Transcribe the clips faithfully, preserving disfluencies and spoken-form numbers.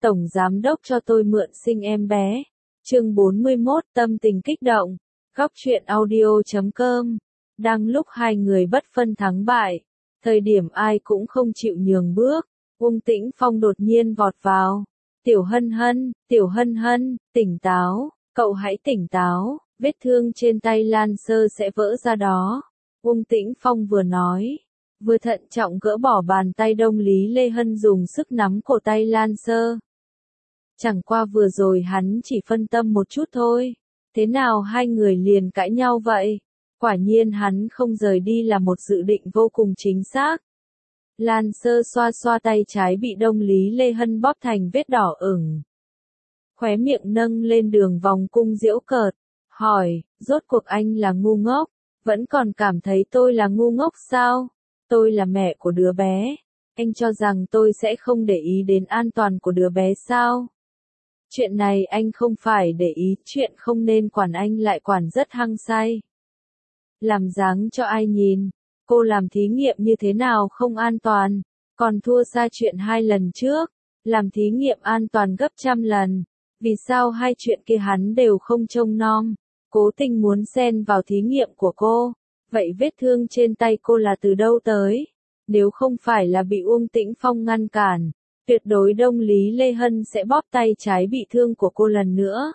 Tổng giám đốc cho tôi mượn sinh em bé. Chương bốn mươi mốt, tâm tình kích động. Góc truyện audio chấm com. Đang lúc hai người bất phân thắng bại, thời điểm ai cũng không chịu nhường bước, Uông Tĩnh Phong đột nhiên vọt vào. Tiểu Hân Hân, Tiểu Hân Hân, tỉnh táo, cậu hãy tỉnh táo, vết thương trên tay Lan Sơ sẽ vỡ ra đó. Uông Tĩnh Phong vừa nói, vừa thận trọng gỡ bỏ bàn tay Đông Lý Lê Hân dùng sức nắm cổ tay Lan Sơ. Chẳng qua vừa rồi hắn chỉ phân tâm một chút thôi, thế nào hai người liền cãi nhau vậy? Quả nhiên hắn không rời đi là một dự định vô cùng chính xác. Lan Sơ xoa xoa tay trái bị Đông Lý Lê Hân bóp thành vết đỏ ửng. Khóe miệng nâng lên đường vòng cung giễu cợt, hỏi, rốt cuộc anh là ngu ngốc, vẫn còn cảm thấy tôi là ngu ngốc sao? Tôi là mẹ của đứa bé, anh cho rằng tôi sẽ không để ý đến an toàn của đứa bé sao? Chuyện này anh không phải để ý, chuyện không nên quản anh lại quản rất hăng say. Làm dáng cho ai nhìn, cô làm thí nghiệm như thế nào không an toàn, còn thua xa chuyện hai lần trước, làm thí nghiệm an toàn gấp trăm lần, vì sao hai chuyện kia hắn đều không trông nom, cố tình muốn xen vào thí nghiệm của cô, vậy vết thương trên tay cô là từ đâu tới, nếu không phải là bị Uông Tĩnh Phong ngăn cản, tuyệt đối Đông Lý Lê Hân sẽ bóp tay trái bị thương của cô lần nữa.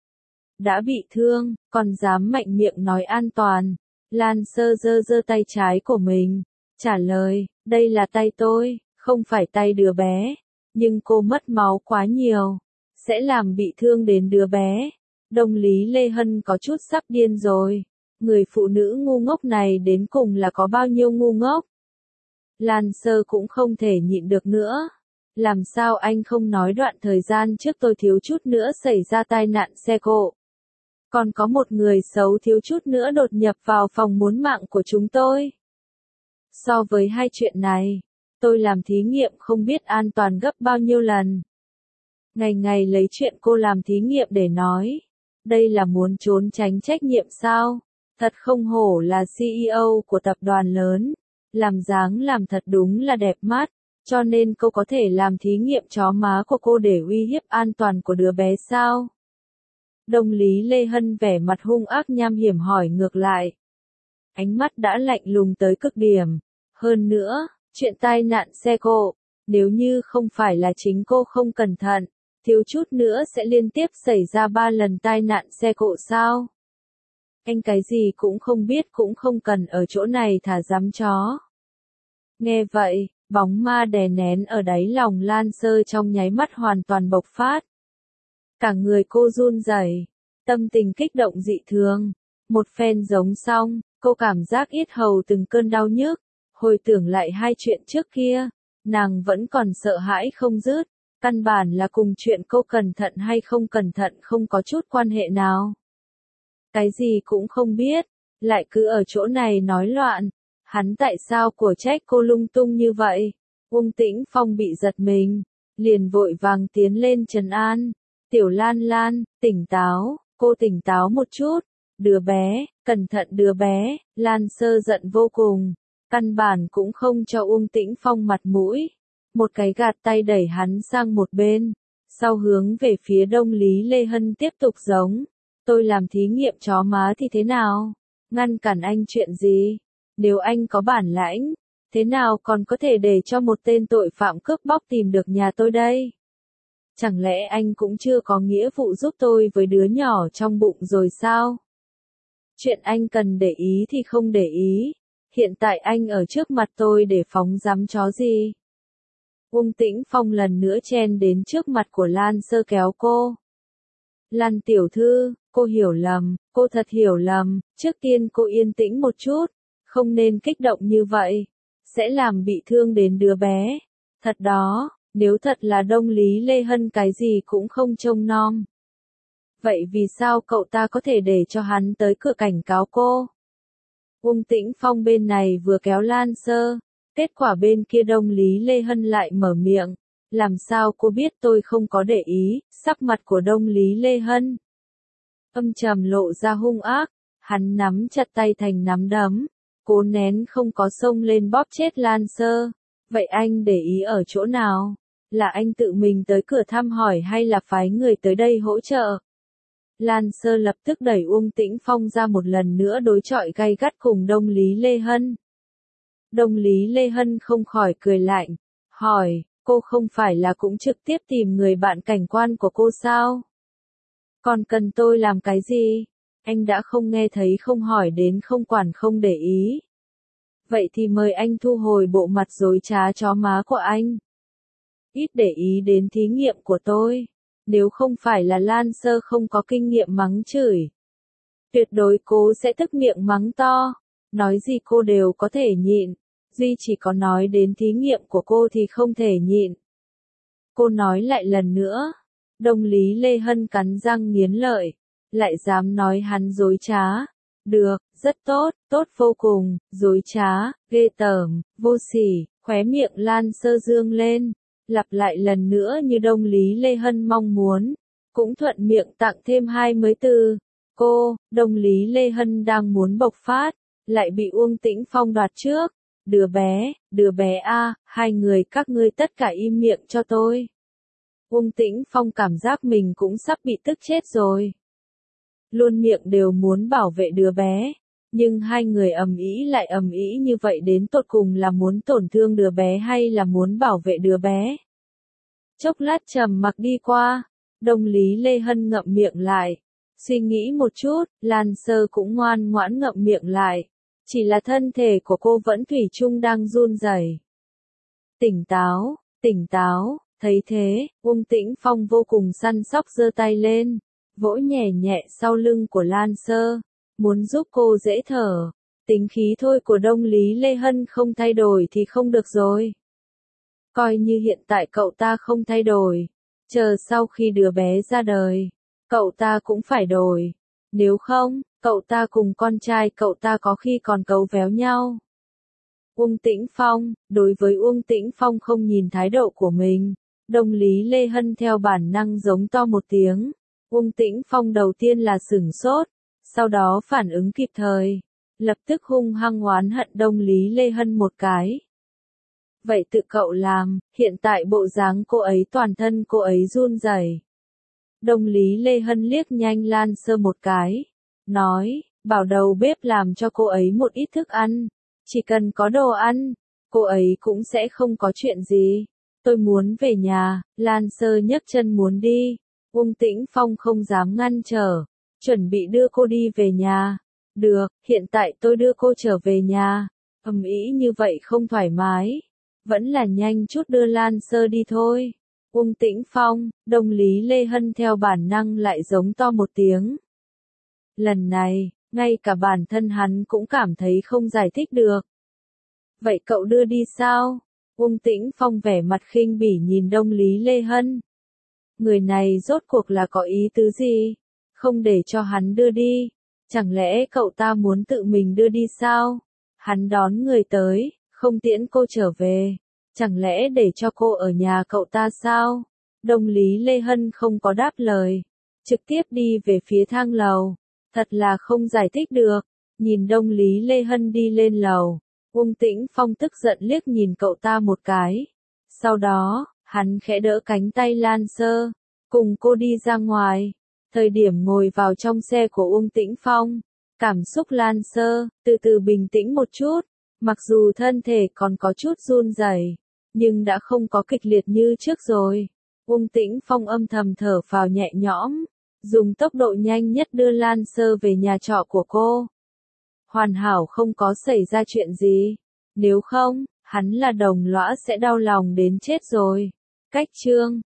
Đã bị thương, còn dám mạnh miệng nói an toàn. Lan Sơ giơ giơ tay trái của mình, trả lời, đây là tay tôi, không phải tay đứa bé, nhưng cô mất máu quá nhiều, sẽ làm bị thương đến đứa bé. Đông Lý Lê Hân có chút sắp điên rồi, người phụ nữ ngu ngốc này đến cùng là có bao nhiêu ngu ngốc. Lan Sơ cũng không thể nhịn được nữa, làm sao anh không nói đoạn thời gian trước tôi thiếu chút nữa xảy ra tai nạn xe cộ. Còn có một người xấu thiếu chút nữa đột nhập vào phòng muốn mạng của chúng tôi. So với hai chuyện này, tôi làm thí nghiệm không biết an toàn gấp bao nhiêu lần. Ngày ngày lấy chuyện cô làm thí nghiệm để nói. Đây là muốn trốn tránh trách nhiệm sao? Thật không hổ là xê e ô của tập đoàn lớn. Làm dáng làm thật đúng là đẹp mắt. Cho nên cô có thể làm thí nghiệm chó má của cô để uy hiếp an toàn của đứa bé sao? Đông Lý Lê Hân vẻ mặt hung ác nham hiểm hỏi ngược lại. Ánh mắt đã lạnh lùng tới cực điểm. Hơn nữa, chuyện tai nạn xe cộ, nếu như không phải là chính cô không cẩn thận, thiếu chút nữa sẽ liên tiếp xảy ra ba lần tai nạn xe cộ sao? Anh cái gì cũng không biết cũng không cần ở chỗ này thả dám chó. Nghe vậy, bóng ma đè nén ở đáy lòng Lan Sơ trong nháy mắt hoàn toàn bộc phát. Cả người cô run rẩy, tâm tình kích động dị thường. Một phen giống xong, cô cảm giác yết hầu từng cơn đau nhức. Hồi tưởng lại hai chuyện trước kia, nàng vẫn còn sợ hãi không dứt. Căn bản là cùng chuyện cô cẩn thận hay không cẩn thận không có chút quan hệ nào. Cái gì cũng không biết, lại cứ ở chỗ này nói loạn. Hắn tại sao của trách cô lung tung như vậy? Uông Tĩnh Phong bị giật mình, liền vội vàng tiến lên trấn an. Tiểu Lan Lan, tỉnh táo, cô tỉnh táo một chút. Đứa bé, cẩn thận đứa bé. Lan Sơ giận vô cùng, căn bản cũng không cho Uông Tĩnh Phong mặt mũi. Một cái gạt tay đẩy hắn sang một bên, sau hướng về phía Đông Lý Lê Hân tiếp tục giống. Tôi làm thí nghiệm chó má thì thế nào? Ngăn cản anh chuyện gì? Nếu anh có bản lãnh, thế nào còn có thể để cho một tên tội phạm cướp bóc tìm được nhà tôi đây? Chẳng lẽ anh cũng chưa có nghĩa vụ giúp tôi với đứa nhỏ trong bụng rồi sao? Chuyện anh cần để ý thì không để ý. Hiện tại anh ở trước mặt tôi để phóng dám chó gì? Uông Tĩnh Phong lần nữa chen đến trước mặt của Lan Sơ kéo cô. Lan tiểu thư, cô hiểu lầm, cô thật hiểu lầm, trước tiên cô yên tĩnh một chút, không nên kích động như vậy, sẽ làm bị thương đến đứa bé. Thật đó, nếu thật là Đông Lý Lê Hân cái gì cũng không trông nom. Vậy vì sao cậu ta có thể để cho hắn tới cửa cảnh cáo cô? Uông Tĩnh Phong bên này vừa kéo Lan Sơ, kết quả bên kia Đông Lý Lê Hân lại mở miệng. Làm sao cô biết tôi không có để ý? Sắc mặt của Đông Lý Lê Hân âm trầm lộ ra hung ác, hắn nắm chặt tay thành nắm đấm, cố nén không có xông lên bóp chết Lan Sơ. Vậy anh để ý ở chỗ nào? Là anh tự mình tới cửa thăm hỏi hay là phái người tới đây hỗ trợ? Lan Sơ lập tức đẩy Uông Tĩnh Phong ra một lần nữa đối chọi gay gắt cùng Đông Lý Lê Hân. Đông Lý Lê Hân không khỏi cười lạnh, hỏi, cô không phải là cũng trực tiếp tìm người bạn cảnh quan của cô sao? Còn cần tôi làm cái gì? Anh đã không nghe thấy, không hỏi đến, không quản, không để ý. Vậy thì mời anh thu hồi bộ mặt dối trá chó má của anh. Ít để ý đến thí nghiệm của tôi. Nếu không phải là Lan Sơ không có kinh nghiệm mắng chửi, tuyệt đối cô sẽ tức miệng mắng to. Nói gì cô đều có thể nhịn, duy chỉ có nói đến thí nghiệm của cô thì không thể nhịn. Cô nói lại lần nữa. Đông Lý Lê Hân cắn răng nghiến lợi, lại dám nói hắn dối trá. Được, rất tốt, tốt vô cùng, dối trá, ghê tởm, vô sỉ. Khóe miệng Lan Sơ dương lên, lặp lại lần nữa như Đông Lý Lê Hân mong muốn, cũng thuận miệng tặng thêm hai mấy từ. Cô, Đông Lý Lê Hân đang muốn bộc phát, lại bị Uông Tĩnh Phong đoạt trước. Đứa bé, đứa bé a, hai người các ngươi tất cả im miệng cho tôi. Uông Tĩnh Phong cảm giác mình cũng sắp bị tức chết rồi. Luôn miệng đều muốn bảo vệ đứa bé, nhưng hai người ầm ĩ lại ầm ĩ như vậy đến tột cùng là muốn tổn thương đứa bé hay là muốn bảo vệ đứa bé? Chốc lát trầm mặc đi qua, Đông Lý Lê Hân ngậm miệng lại, suy nghĩ một chút, Lan Sơ cũng ngoan ngoãn ngậm miệng lại, chỉ là thân thể của cô vẫn thủy chung đang run rẩy. Tỉnh táo, tỉnh táo, thấy thế, Uông Tĩnh Phong vô cùng săn sóc giơ tay lên, vỗ nhẹ nhẹ sau lưng của Lan Sơ, muốn giúp cô dễ thở. Tính khí thôi của Đông Lý Lê Hân không thay đổi thì không được rồi. Coi như hiện tại cậu ta không thay đổi, chờ sau khi đứa bé ra đời, cậu ta cũng phải đổi. Nếu không, cậu ta cùng con trai cậu ta có khi còn cấu véo nhau. Uông Tĩnh Phong, đối với Uông Tĩnh Phong không nhìn thái độ của mình, Đông Lý Lê Hân theo bản năng giống to một tiếng. Uông Tĩnh Phong đầu tiên là sửng sốt, sau đó phản ứng kịp thời, lập tức hung hăng oán hận Đông Lý Lê Hân một cái. Vậy tự cậu làm, hiện tại bộ dáng cô ấy toàn thân cô ấy run rẩy. Đông Lý Lê Hân liếc nhanh Lan Sơ một cái, nói, bảo đầu bếp làm cho cô ấy một ít thức ăn, chỉ cần có đồ ăn, cô ấy cũng sẽ không có chuyện gì. Tôi muốn về nhà, Lan Sơ nhấc chân muốn đi, Uông Tĩnh Phong không dám ngăn trở, chuẩn bị đưa cô đi về nhà. Được, hiện tại tôi đưa cô trở về nhà. Ầm ĩ như vậy không thoải mái, vẫn là nhanh chút đưa Lan Sơ đi thôi. Uông Tĩnh Phong, Đông Lý Lê Hân theo bản năng lại giống to một tiếng. Lần này, ngay cả bản thân hắn cũng cảm thấy không giải thích được. Vậy cậu đưa đi sao? Uông Tĩnh Phong vẻ mặt khinh bỉ nhìn Đông Lý Lê Hân. Người này rốt cuộc là có ý tứ gì? Không để cho hắn đưa đi. Chẳng lẽ cậu ta muốn tự mình đưa đi sao? Hắn đón người tới, không tiễn cô trở về. Chẳng lẽ để cho cô ở nhà cậu ta sao? Đông Lý Lê Hân không có đáp lời, trực tiếp đi về phía thang lầu. Thật là không giải thích được. Nhìn Đông Lý Lê Hân đi lên lầu, Uông Tĩnh Phong tức giận liếc nhìn cậu ta một cái. Sau đó, hắn khẽ đỡ cánh tay Lan Sơ, cùng cô đi ra ngoài. Thời điểm ngồi vào trong xe của Uông Tĩnh Phong, cảm xúc Lan Sơ từ từ bình tĩnh một chút, mặc dù thân thể còn có chút run rẩy, nhưng đã không có kịch liệt như trước rồi. Uông Tĩnh Phong âm thầm thở phào nhẹ nhõm, dùng tốc độ nhanh nhất đưa Lan Sơ về nhà trọ của cô. Hoàn hảo không có xảy ra chuyện gì, nếu không, hắn là đồng lõa sẽ đau lòng đến chết rồi. Cách chương